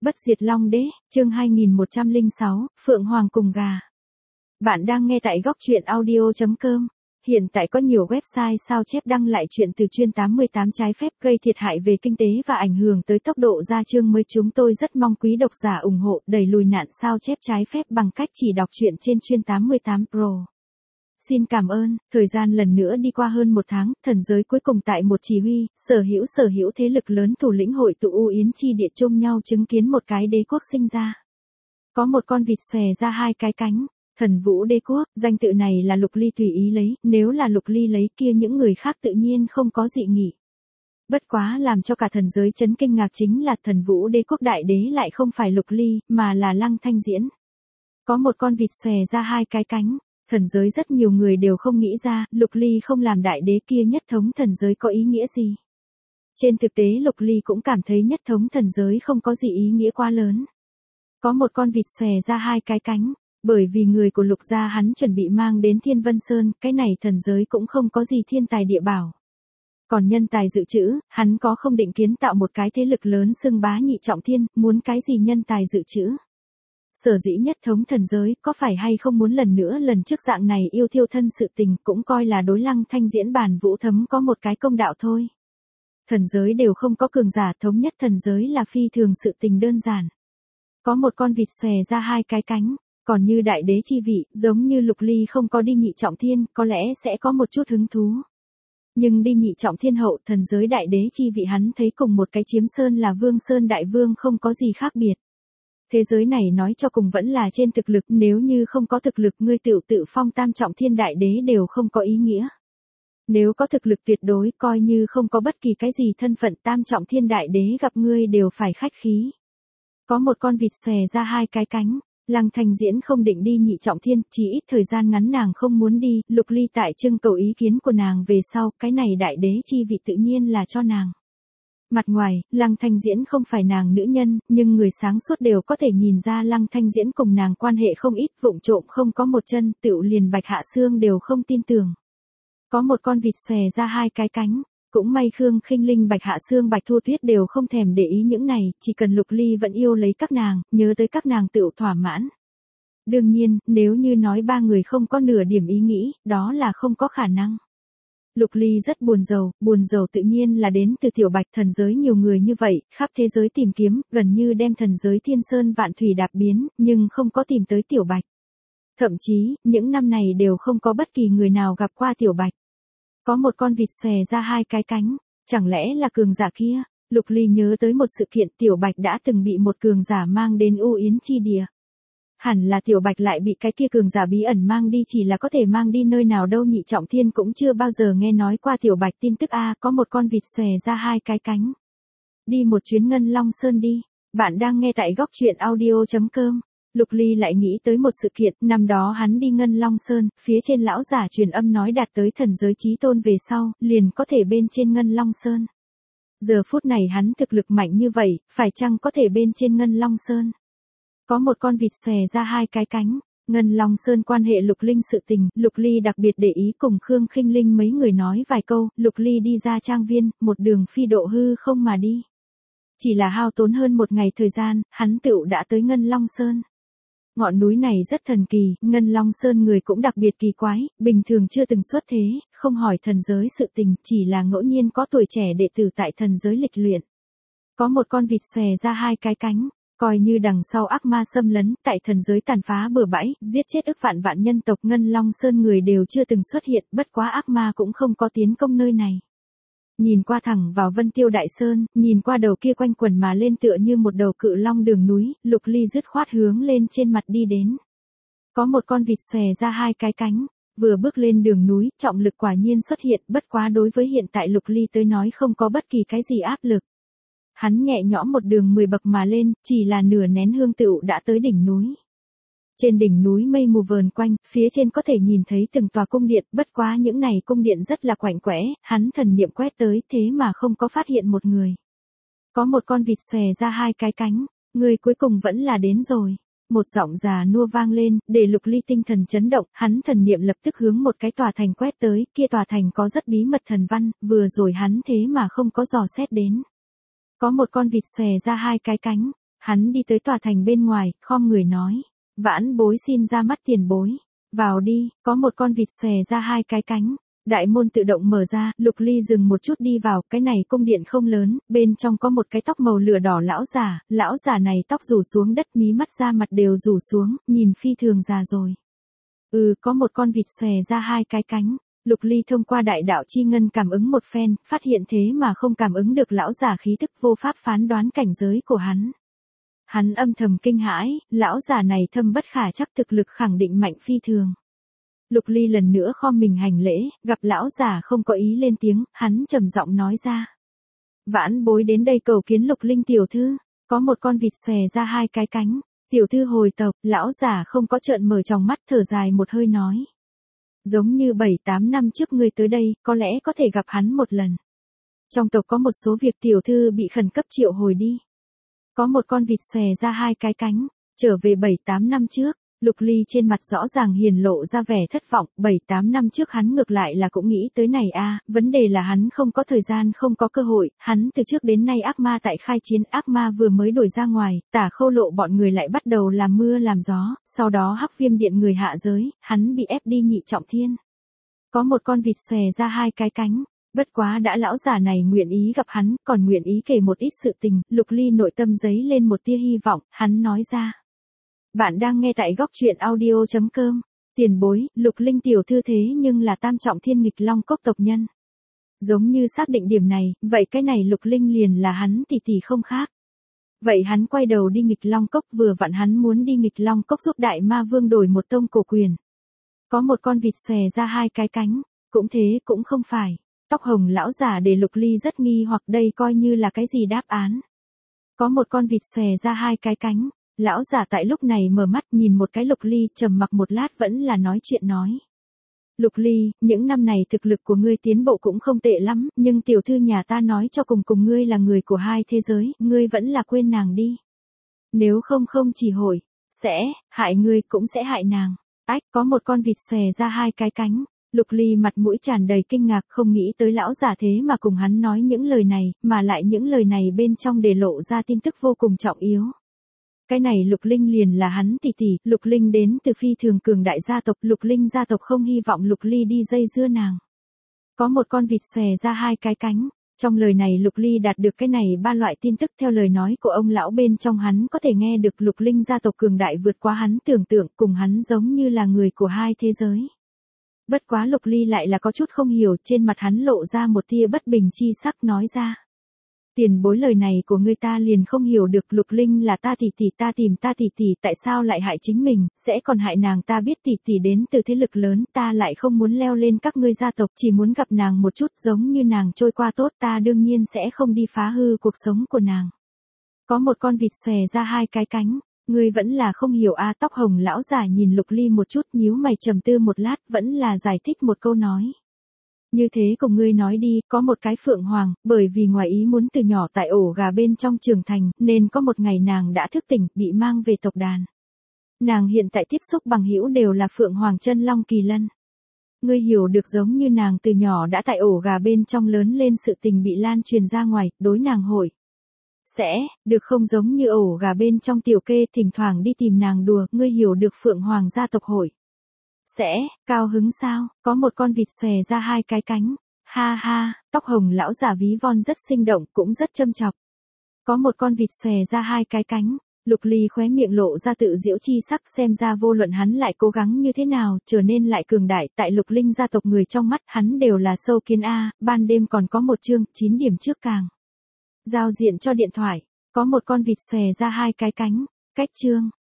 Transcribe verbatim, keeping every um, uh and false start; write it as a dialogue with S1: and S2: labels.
S1: Bất diệt Long Đế, chương hai nghìn một trăm lẻ sáu, Phượng Hoàng cùng gà. Bạn đang nghe tại góc truyện audio chấm com. Hiện tại có nhiều website sao chép đăng lại chuyện từ chuyên tám mươi tám trái phép gây thiệt hại về kinh tế và ảnh hưởng tới tốc độ ra chương mới. Chúng tôi rất mong quý độc giả ủng hộ đẩy lùi nạn sao chép trái phép bằng cách chỉ đọc truyện trên chuyên tám mươi tám Pro. Xin cảm ơn. Thời gian lần nữa đi qua hơn một tháng, thần giới cuối cùng tại một chỉ huy, sở hữu sở hữu thế lực lớn thủ lĩnh hội tụ U Yến chi địa chung nhau chứng kiến một cái đế quốc sinh ra. Có một con vịt xòe ra hai cái cánh. Thần Vũ Đế Quốc, danh tự này là Lục Ly tùy ý lấy, nếu là Lục Ly lấy kia những người khác tự nhiên không có dị nghị. Bất quá làm cho cả thần giới chấn kinh ngạc chính là Thần Vũ Đế Quốc đại đế lại không phải Lục Ly, mà là Lăng Thanh Diễn. Có một con vịt xòe ra hai cái cánh, thần giới rất nhiều người đều không nghĩ ra, Lục Ly không làm đại đế kia nhất thống thần giới có ý nghĩa gì. Trên thực tế Lục Ly cũng cảm thấy nhất thống thần giới không có gì ý nghĩa quá lớn. Có một con vịt xòe ra hai cái cánh. Bởi vì người của Lục gia hắn chuẩn bị mang đến Thiên Vân Sơn, cái này thần giới cũng không có gì thiên tài địa bảo. Còn nhân tài dự trữ, hắn có không định kiến tạo một cái thế lực lớn xưng bá nhị trọng thiên, muốn cái gì nhân tài dự trữ. Sở dĩ nhất thống thần giới, có phải hay không muốn lần nữa lần trước dạng này yêu thiêu thân sự tình cũng coi là đối Lăng Thanh Diễn bàn vũ thấm có một cái công đạo thôi. Thần giới đều không có cường giả, thống nhất thần giới là phi thường sự tình đơn giản. Có một con vịt xòe ra hai cái cánh. Còn như đại đế chi vị, giống như Lục Ly không có đi nhị trọng thiên, có lẽ sẽ có một chút hứng thú. Nhưng đi nhị trọng thiên hậu, thần giới đại đế chi vị hắn thấy cùng một cái chiếm sơn là Vương Sơn Đại Vương không có gì khác biệt. Thế giới này nói cho cùng vẫn là trên thực lực, nếu như không có thực lực ngươi tự tự phong tam trọng thiên đại đế đều không có ý nghĩa. Nếu có thực lực tuyệt đối, coi như không có bất kỳ cái gì thân phận tam trọng thiên đại đế gặp ngươi đều phải khách khí. Có một con vịt xòe ra hai cái cánh. Lăng Thanh Diễn không định đi nhị trọng thiên, chỉ ít thời gian ngắn nàng không muốn đi, Lục Ly tại trưng cầu ý kiến của nàng về sau, cái này đại đế chi vị tự nhiên là cho nàng. Mặt ngoài, Lăng Thanh Diễn không phải nàng nữ nhân, nhưng người sáng suốt đều có thể nhìn ra Lăng Thanh Diễn cùng nàng quan hệ không ít, vụng trộm không có một chân, tựu liền Bạch Hạ Xương đều không tin tưởng. Có một con vịt xòe ra hai cái cánh. Cũng may Khương Khinh Linh Bạch Hạ Xương Bạch Thu Tuyết đều không thèm để ý những này, chỉ cần Lục Ly vẫn yêu lấy các nàng, nhớ tới các nàng tự thỏa mãn. Đương nhiên, nếu như nói ba người không có nửa điểm ý nghĩ, đó là không có khả năng. Lục Ly rất buồn rầu, buồn rầu tự nhiên là đến từ Tiểu Bạch. Thần giới nhiều người như vậy, khắp thế giới tìm kiếm, gần như đem thần giới thiên sơn vạn thủy đạp biến, nhưng không có tìm tới Tiểu Bạch. Thậm chí, những năm này đều không có bất kỳ người nào gặp qua Tiểu Bạch. Có một con vịt xòe ra hai cái cánh, chẳng lẽ là cường giả kia? Lục Ly nhớ tới một sự kiện, Tiểu Bạch đã từng bị một cường giả mang đến U Yến chi địa. Hẳn là Tiểu Bạch lại bị cái kia cường giả bí ẩn mang đi, chỉ là có thể mang đi nơi nào đâu, nhị trọng thiên cũng chưa bao giờ nghe nói qua Tiểu Bạch tin tức a. Có một con vịt xòe ra hai cái cánh. Đi một chuyến Ngân Long Sơn đi. Bạn đang nghe tại góc truyện audio chấm com. Lục Ly lại nghĩ tới một sự kiện, năm đó hắn đi Ngân Long Sơn, phía trên lão giả truyền âm nói đạt tới thần giới chí tôn về sau, liền có thể bên trên Ngân Long Sơn. Giờ phút này hắn thực lực mạnh như vậy, phải chăng có thể bên trên Ngân Long Sơn? Có một con vịt xòe ra hai cái cánh, Ngân Long Sơn quan hệ Lục Linh sự tình, Lục Ly đặc biệt để ý cùng Khương Khinh Linh mấy người nói vài câu, Lục Ly đi ra trang viên, một đường phi độ hư không mà đi. Chỉ là hao tốn hơn một ngày thời gian, hắn tựu đã tới Ngân Long Sơn. Ngọn núi này rất thần kỳ, Ngân Long Sơn người cũng đặc biệt kỳ quái, bình thường chưa từng xuất thế, không hỏi thần giới sự tình, chỉ là ngẫu nhiên có tuổi trẻ đệ tử tại thần giới lịch luyện. Có một con vịt xòe ra hai cái cánh, coi như đằng sau ác ma xâm lấn, tại thần giới tàn phá bừa bãi, giết chết ức vạn vạn nhân tộc, Ngân Long Sơn người đều chưa từng xuất hiện, bất quá ác ma cũng không có tiến công nơi này. Nhìn qua thẳng vào Vân Tiêu Đại Sơn, nhìn qua đầu kia quanh quần mà lên tựa như một đầu cự long đường núi, Lục Ly dứt khoát hướng lên trên mặt đi đến. Có một con vịt xòe ra hai cái cánh, vừa bước lên đường núi, trọng lực quả nhiên xuất hiện, bất quá đối với hiện tại Lục Ly tới nói không có bất kỳ cái gì áp lực. Hắn nhẹ nhõm một đường mười bậc mà lên, chỉ là nửa nén hương tựu đã tới đỉnh núi. Trên đỉnh núi mây mù vờn quanh, phía trên có thể nhìn thấy từng tòa cung điện, bất quá những này cung điện rất là quạnh quẽ, hắn thần niệm quét tới thế mà không có phát hiện một người. Có một con vịt xòe ra hai cái cánh, người cuối cùng vẫn là đến rồi. Một giọng già nua vang lên, để Lục Ly tinh thần chấn động, hắn thần niệm lập tức hướng một cái tòa thành quét tới, kia tòa thành có rất bí mật thần văn, vừa rồi hắn thế mà không có dò xét đến. Có một con vịt xòe ra hai cái cánh. Hắn đi tới tòa thành bên ngoài, khom người nói. Vãn bối xin ra mắt tiền bối. Vào đi, có một con vịt xòe ra hai cái cánh. Đại môn tự động mở ra, Lục Ly dừng một chút đi vào, cái này cung điện không lớn, bên trong có một cái tóc màu lửa đỏ lão giả, lão giả này tóc rủ xuống đất, mí mắt da mặt đều rủ xuống, nhìn phi thường già rồi. Ừ, có một con vịt xòe ra hai cái cánh. Lục Ly thông qua đại đạo chi ngân cảm ứng một phen, phát hiện thế mà không cảm ứng được lão giả khí tức, vô pháp phán đoán cảnh giới của hắn. Hắn âm thầm kinh hãi, lão giả này thâm bất khả chắc, thực lực khẳng định mạnh phi thường. Lục Ly lần nữa khom mình hành lễ, gặp lão giả không có ý lên tiếng, hắn trầm giọng nói ra. Vãn bối đến đây cầu kiến Lục Linh tiểu thư, có một con vịt xòe ra hai cái cánh. Tiểu thư hồi tộc, lão giả không có trợn mở tròng mắt, thở dài một hơi nói. Giống như bảy tám năm trước ngươi tới đây, có lẽ có thể gặp hắn một lần. Trong tộc có một số việc tiểu thư bị khẩn cấp triệu hồi đi. Có một con vịt xòe ra hai cái cánh, trở về bảy tám năm trước. Lục Ly trên mặt rõ ràng hiển lộ ra vẻ thất vọng, bảy tám năm trước hắn ngược lại là cũng nghĩ tới này a, vấn đề là hắn không có thời gian, không có cơ hội, hắn từ trước đến nay ác ma tại khai chiến, ác ma vừa mới đuổi ra ngoài, Tả Khâu Lộ bọn người lại bắt đầu làm mưa làm gió, sau đó Hắc Viêm Điện người hạ giới, hắn bị ép đi nhị trọng thiên. Có một con vịt xòe ra hai cái cánh. Bất quá đã lão giả này nguyện ý gặp hắn, còn nguyện ý kể một ít sự tình, Lục Ly nội tâm dấy lên một tia hy vọng, hắn nói ra. Bạn đang nghe tại góc truyện audio chấm com. Tiền bối, Lục Linh tiểu thư thế nhưng là tam trọng thiên nghịch long cốc tộc nhân. Giống như xác định điểm này, vậy cái này Lục Linh liền là hắn tỷ tỷ không khác. Vậy hắn quay đầu đi nghịch long cốc, vừa vặn hắn muốn đi nghịch long cốc giúp đại ma vương đổi một tông cổ quyền. Có một con vịt xòe ra hai cái cánh, cũng thế cũng không phải. Tóc hồng lão giả để Lục Ly rất nghi hoặc đây coi như là cái gì đáp án. Có một con vịt xòe ra hai cái cánh. Lão giả tại lúc này mở mắt nhìn một cái Lục Ly, trầm mặc một lát vẫn là nói chuyện nói. Lục Ly, những năm này thực lực của ngươi tiến bộ cũng không tệ lắm, nhưng tiểu thư nhà ta nói cho cùng cùng ngươi là người của hai thế giới, ngươi vẫn là quên nàng đi. Nếu không không chỉ hội, sẽ, hại ngươi cũng sẽ hại nàng. Ách, có một con vịt xòe ra hai cái cánh. Lục Ly mặt mũi tràn đầy kinh ngạc, không nghĩ tới lão giả thế mà cùng hắn nói những lời này, mà lại những lời này bên trong để lộ ra tin tức vô cùng trọng yếu. Cái này Lục Linh liền là hắn tỷ tỷ, Lục Linh đến từ phi thường cường đại gia tộc, Lục Linh gia tộc không hy vọng Lục Ly đi dây dưa nàng. Có một con vịt xòe ra hai cái cánh, trong lời này Lục Ly đạt được cái này ba loại tin tức theo lời nói của ông lão bên trong hắn có thể nghe được Lục Linh gia tộc cường đại vượt quá hắn tưởng tượng, cùng hắn giống như là người của hai thế giới. Bất quá Lục Ly lại là có chút không hiểu, trên mặt hắn lộ ra một tia bất bình chi sắc nói ra. Tiền bối lời này của ngươi ta liền không hiểu được, Lục Linh là ta tỷ tỷ, ta tìm ta tỷ tỷ, tại sao lại hại chính mình, sẽ còn hại nàng, ta biết tỷ tỷ đến từ thế lực lớn, ta lại không muốn leo lên các ngươi gia tộc, chỉ muốn gặp nàng một chút, giống như nàng trôi qua tốt, ta đương nhiên sẽ không đi phá hư cuộc sống của nàng. Có một con vịt xòe ra hai cái cánh, ngươi vẫn là không hiểu a. Tóc hồng lão giả nhìn Lục Ly một chút, nhíu mày trầm tư một lát, vẫn là giải thích một câu nói. Như thế cùng ngươi nói đi, có một cái phượng hoàng, bởi vì ngoài ý muốn từ nhỏ tại ổ gà bên trong trưởng thành, nên có một ngày nàng đã thức tỉnh, bị mang về tộc đàn. Nàng hiện tại tiếp xúc bằng hữu đều là phượng hoàng chân long kỳ lân. Ngươi hiểu được giống như nàng từ nhỏ đã tại ổ gà bên trong lớn lên, sự tình bị lan truyền ra ngoài, đối nàng hội. Sẽ, được không, giống như ổ gà bên trong tiểu kê thỉnh thoảng đi tìm nàng đùa, ngươi hiểu được phượng hoàng gia tộc hội. Sẽ, cao hứng sao, có một con vịt xòe ra hai cái cánh. Ha ha, tóc hồng lão giả ví von rất sinh động, cũng rất châm chọc. Có một con vịt xòe ra hai cái cánh. Lục Ly khóe miệng lộ ra tự giễu chi sắc, xem ra vô luận hắn lại cố gắng như thế nào, trở nên lại cường đại, tại Lục Linh gia tộc người trong mắt hắn đều là sâu kiến a. Ban đêm còn có một chương, chín điểm trước càng. Giao diện cho điện thoại, có một con vịt xòe ra hai cái cánh. Cách chương.